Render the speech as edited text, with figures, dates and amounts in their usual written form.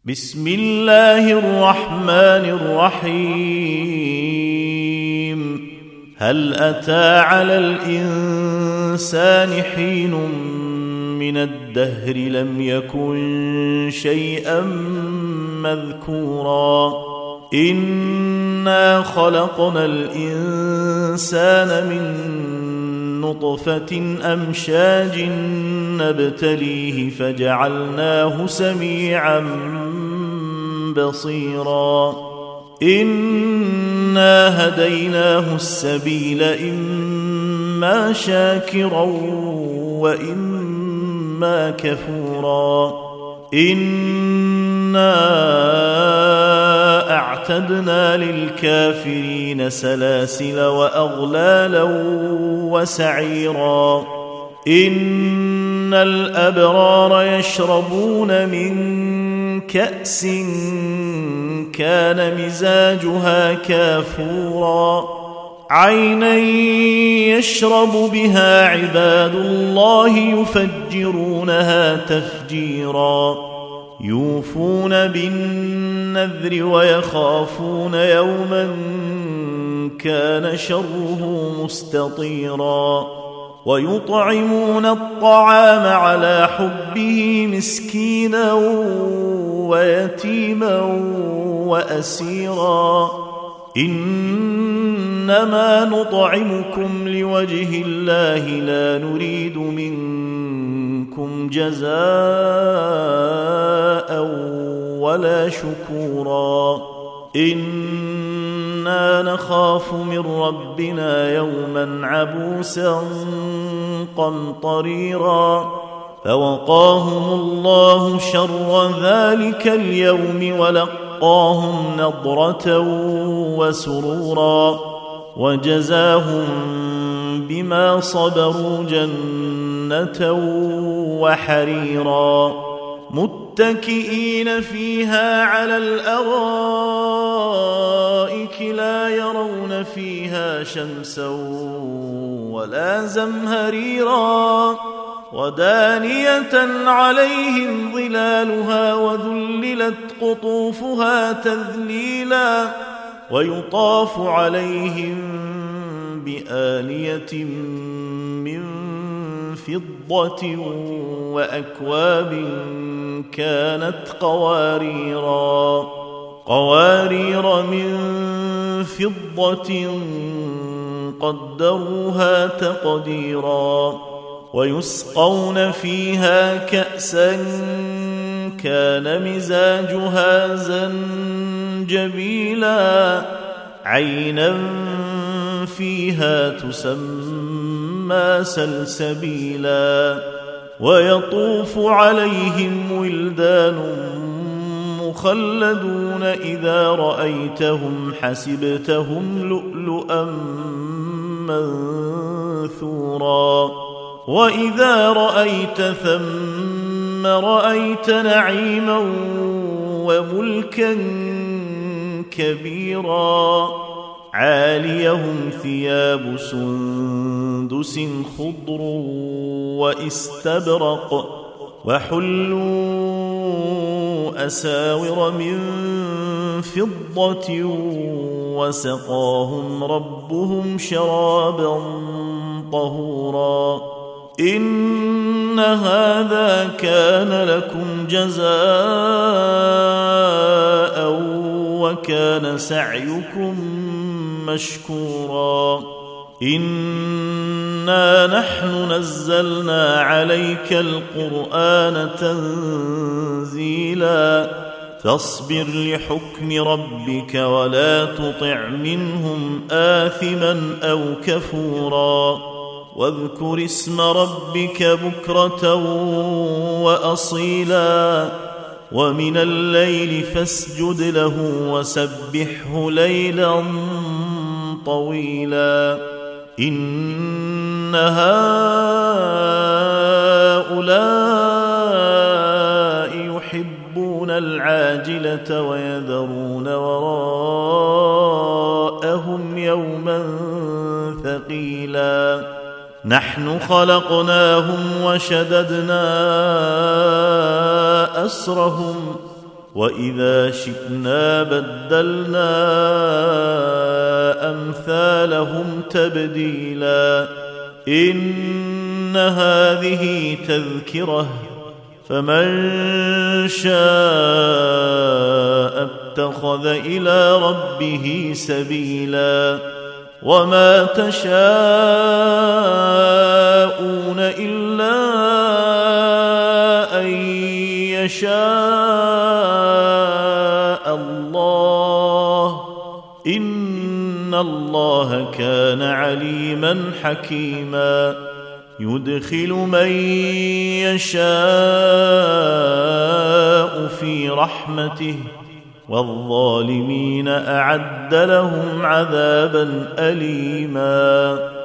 بسم الله الرحمن الرحيم. هل أتى على الإنسان حين من الدهر لم يكن شيئا مذكورا إنا خلقنا الإنسان من نطفة أمشاج نبتليه فجعلناه سميعا بصيرا إنا هديناه السبيل إما شاكرا وإما كفورا إنا أعتدنا للكافرين سلاسل وأغلالا وسعيرا إن الأبرار يشربون من كأس كان مزاجها كافورا عينا يشرب بها عباد الله يفجرونها تفجيرا يوفون بالنذر ويخافون يوما كان شره مستطيرا ويطعمون الطعام على حبه مسكينا ويتيما وأسيرا إنما نطعمكم لوجه الله لا نريد منكم جزاء ولا شكورا إنا نخاف من ربنا يوما عبوسا قمطريرا فوقاهم الله شر ذلك اليوم ولقاهم نضرة وسرورا وجزاهم بما صبروا جنة وحريرا متكئين فيها على الأرائك لا يرون فيها شمسا ولا زمهريرا ودانية عليهم ظلالها وذللت قطوفها تذليلا ويطاف عليهم بآنية من فضة وأكواب كانت قوارير من فضة قدروها تقديرا ويسقون فيها كأسا كان مزاجها زنجبيلا عينا فيها تسمى سلسبيلا ويطوف عليهم ولدان مخلدون إذا رأيتهم حسبتهم لؤلؤا منثورا وإذا رأيت ثم رأيت نعيما وملكا كبيرا عاليهم ثياب سندس خضر واستبرق وحلوا أساور من فضة وسقاهم ربهم شرابا طهورا إن هذا كان لكم جزاء وكان سعيكم مشكورا إنا نحن نزلنا عليك القرآن تنزيلا فاصبر لحكم ربك ولا تطع منهم آثما أو كفورا واذكر اسم ربك بكرة وأصيلا ومن الليل فاسجد له وسبحه ليلا طويلا إن هؤلاء يحبون العاجلة ويذرون وراءهم يوما ثقيلا نحن خلقناهم وشددنا أسرهم وإذا شئنا بدلنا أمثالهم تبديلا إن هذه تذكرة فمن شاء اتخذ إلى ربه سبيلا وما تشاءون إلا أن يشاء الله إن الله كان عليما حكيما يدخل من يشاء في رحمته والظالمين أعد لهم عذابا أليما